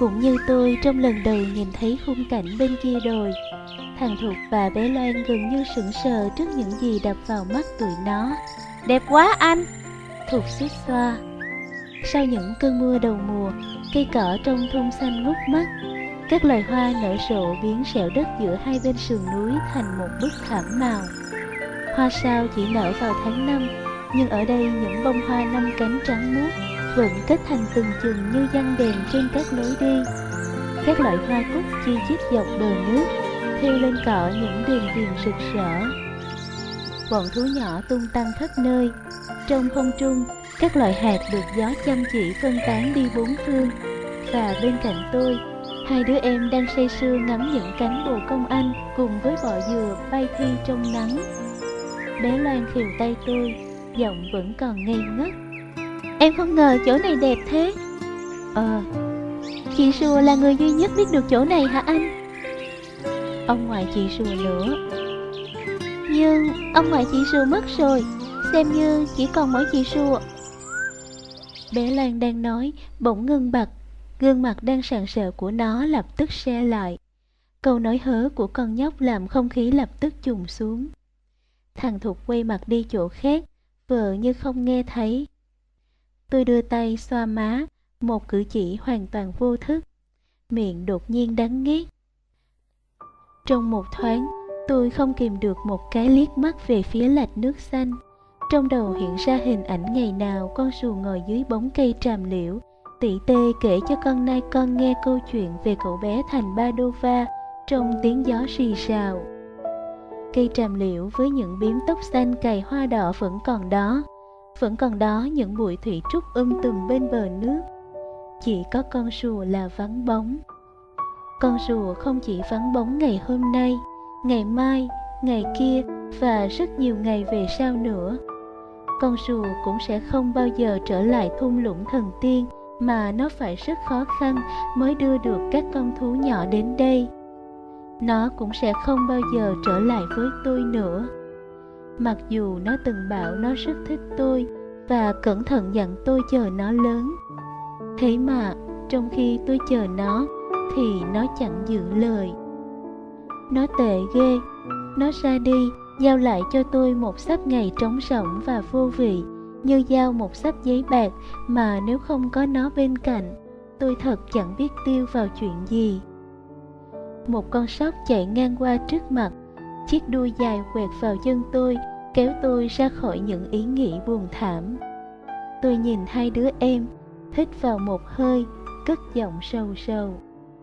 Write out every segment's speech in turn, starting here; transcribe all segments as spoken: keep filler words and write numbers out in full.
cũng như tôi trong lần đầu nhìn thấy khung cảnh bên kia đồi. Thằng Thục và bé Loan gần như sững sờ trước những gì đập vào mắt tụi nó. Đẹp quá anh! Thục suýt xoa. Sau những cơn mưa đầu mùa, cây cỏ trong thung xanh ngút mắt. Các loài hoa nở rộ biến sẹo đất giữa hai bên sườn núi thành một bức thảm màu. Hoa sao chỉ nở vào tháng năm, nhưng ở đây những bông hoa năm cánh trắng muốt vẫn kết thành từng chùm như giăng đèn trên các lối đi. Các loại hoa cúc chi chít dọc bờ nước, thêu lên cỏ những đường viền rực rỡ. Bọn thú nhỏ tung tăng khắp nơi. Trong không trung, các loại hạt được gió chăm chỉ phân tán đi bốn phương. Và bên cạnh tôi, hai đứa em đang say sưa ngắm những cánh bồ công anh cùng với bọ dừa bay thi trong nắng. Bé Loan khều tay tôi, giọng vẫn còn ngây ngất. Em không ngờ chỗ này đẹp thế. Ờ, Chị Sùa là người duy nhất biết được chỗ này hả anh? ông ngoại chị Sùa nữa. Nhưng ông ngoại chị Sùa mất rồi, xem như chỉ còn mỗi chị Sùa. Bé Loan đang nói, bỗng ngưng bặt. Gương mặt đang sạng sỡ của nó lập tức se lại. Câu nói hớ của con nhóc làm không khí lập tức trùng xuống. Thằng Thục quay mặt đi chỗ khác, vờ như không nghe thấy. Tôi đưa tay xoa má, một cử chỉ hoàn toàn vô thức. Miệng đột nhiên đắng nghét. Trong một thoáng, tôi không kìm được một cái liếc mắt về phía lạch nước xanh. Trong đầu hiện ra hình ảnh ngày nào con sùa ngồi dưới bóng cây tràm liễu, tỉ tê kể cho con nai con nghe câu chuyện về cậu bé thành Padova trong tiếng gió rì rào. Cây tràm liễu với những biếm tóc xanh cài hoa đỏ vẫn còn đó. Vẫn còn đó những bụi thủy trúc um tùm bên bờ nước. Chỉ có con sùa là vắng bóng. Con sùa không chỉ vắng bóng ngày hôm nay, ngày mai, ngày kia và rất nhiều ngày về sau nữa. Con sùa cũng sẽ không bao giờ trở lại thung lũng thần tiên mà nó phải rất khó khăn mới đưa được các con thú nhỏ đến đây. Nó cũng sẽ không bao giờ trở lại với tôi nữa. Mặc dù nó từng bảo nó rất thích tôi và cẩn thận dặn tôi chờ nó lớn. Thế mà trong khi tôi chờ nó thì nó chẳng giữ lời. Nó tệ ghê. Nó ra đi giao lại cho tôi một sắp ngày trống rỗng và vô vị, như giao một sắp giấy bạc mà nếu không có nó bên cạnh, tôi thật chẳng biết tiêu vào chuyện gì. Một con sóc chạy ngang qua trước mặt, chiếc đuôi dài quẹt vào chân tôi, kéo tôi ra khỏi những ý nghĩ buồn thảm. Tôi nhìn hai đứa em, hít vào một hơi, cất giọng sầu sầu.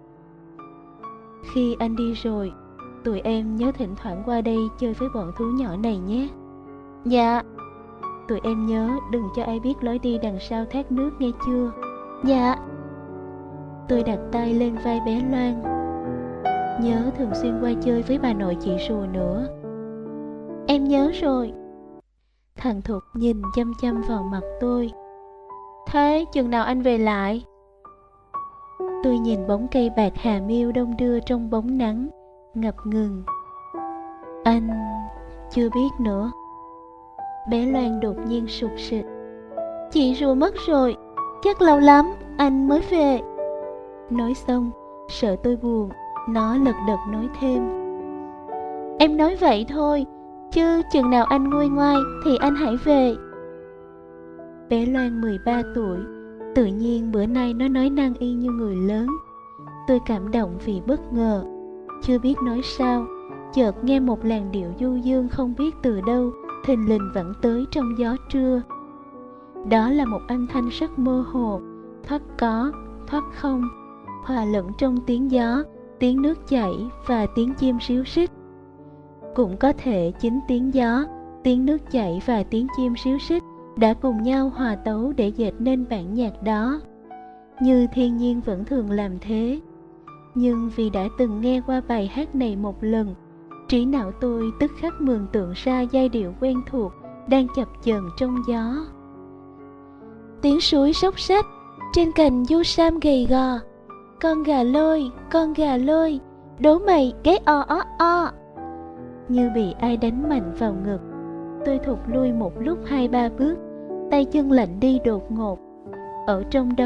Khi anh đi rồi, tụi em nhớ thỉnh thoảng qua đây chơi với bọn thú nhỏ này nhé. Dạ. Tụi em nhớ đừng cho ai biết lối đi đằng sau thác nước nghe chưa? Dạ. Tôi đặt tay lên vai bé Loan. Nhớ thường xuyên qua chơi với bà nội chị Sùa nữa. Em nhớ rồi. Thằng Thục nhìn chăm chăm vào mặt tôi. Thế chừng nào anh về lại? Tôi nhìn bóng cây bạc hà miêu đông đưa trong bóng nắng, ngập ngừng. Anh chưa biết nữa. Bé Loan đột nhiên sụt sịt. Chị Sùa mất rồi, chắc lâu lắm anh mới về. Nói xong, sợ tôi buồn, nó lật đật nói thêm. Em nói vậy thôi, chứ chừng nào anh nguôi ngoai thì anh hãy về. Bé Loan mười ba tuổi, tự nhiên bữa nay nó nói năng y như người lớn. Tôi cảm động vì bất ngờ, chưa biết nói sao, chợt nghe một làn điệu du dương không biết từ đâu thình lình vẳng tới trong gió trưa. Đó là một âm thanh rất mơ hồ, thoát có, thoát không, hòa lẫn trong tiếng gió, tiếng nước chảy và tiếng chim ríu rít. Cũng có thể chính tiếng gió, tiếng nước chảy và tiếng chim ríu rít đã cùng nhau hòa tấu để dệt nên bản nhạc đó. Như thiên nhiên vẫn thường làm thế. Nhưng vì đã từng nghe qua bài hát này một lần, trí não tôi tức khắc mường tượng ra giai điệu quen thuộc đang chập chờn trong gió. Tiếng suối xốc xách trên cành du sam gầy gò. Con gà lôi, con gà lôi, đố mày gáy o ó o. Như bị ai đánh mạnh vào ngực, tôi thụt lui một lúc hai ba bước, tay chân lạnh đi đột ngột. Ở trong đầu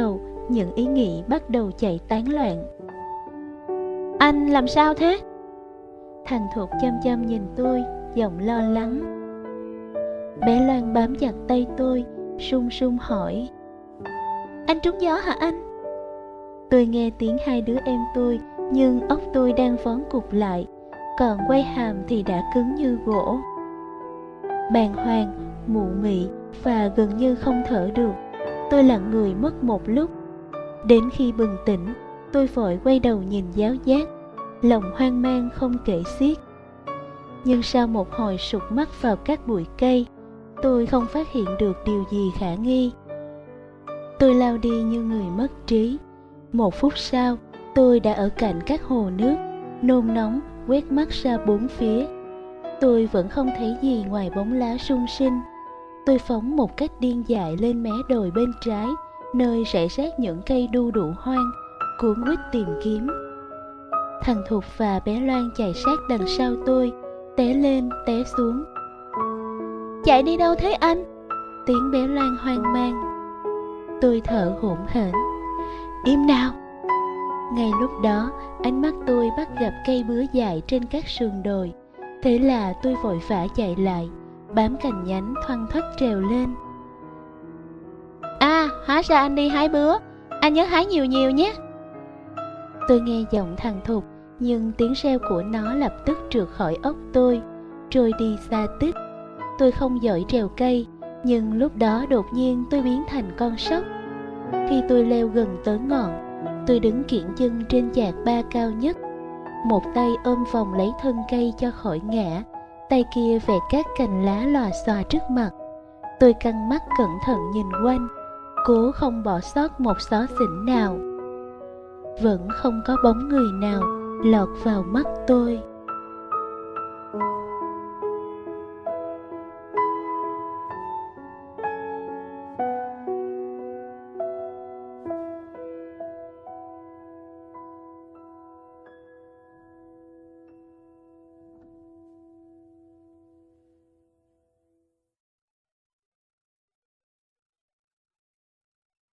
những ý nghĩ bắt đầu chạy tán loạn. Anh làm sao thế? Thằng Thục chăm chăm nhìn tôi, giọng lo lắng. Bé Loan bám chặt tay tôi, sung sung hỏi. Anh trúng gió hả anh? Tôi nghe tiếng hai đứa em tôi, nhưng óc tôi đang vón cục lại, còn quay hàm thì đã cứng như gỗ. Bàng hoàng, mụ mị và gần như không thở được. Tôi lặng người mất một lúc. Đến khi bừng tỉnh, tôi vội quay đầu nhìn giáo giác, lòng hoang mang không kể xiết. Nhưng sau một hồi sụt mắt vào các bụi cây, tôi không phát hiện được điều gì khả nghi. Tôi lao đi như người mất trí. Một phút sau, tôi đã ở cạnh các hồ nước, nôn nóng quét mắt ra bốn phía. Tôi vẫn không thấy gì ngoài bóng lá sung sinh. Tôi phóng một cách điên dại lên mé đồi bên trái, nơi rải rác những cây đu đủ hoang, cuốn quýt tìm kiếm. Thằng Thục và bé Loan chạy sát đằng sau tôi, té lên té xuống. Chạy đi đâu thế anh? Tiếng bé Loan hoang mang. Tôi thở hổn hển. Im nào! Ngay lúc đó, ánh mắt tôi bắt gặp cây bứa dại trên các sườn đồi. Thế là tôi vội vã chạy lại, bám cành nhánh thoăn thoắt trèo lên. À, hóa ra anh đi hái bứa. Anh nhớ hái nhiều nhiều nhé. Tôi nghe giọng thằng Thục, nhưng tiếng reo của nó lập tức trượt khỏi óc tôi, trôi đi xa tích. Tôi không giỏi trèo cây, nhưng lúc đó đột nhiên tôi biến thành con sóc. Khi tôi leo gần tới ngọn, tôi đứng kiễng chân trên chạc ba cao nhất. Một tay ôm vòng lấy thân cây cho khỏi ngã, tay kia vẹt các cành lá lòa xòa trước mặt. Tôi căng mắt cẩn thận nhìn quanh, cố không bỏ sót một xó xỉnh nào. Vẫn không có bóng người nào lọt vào mắt tôi.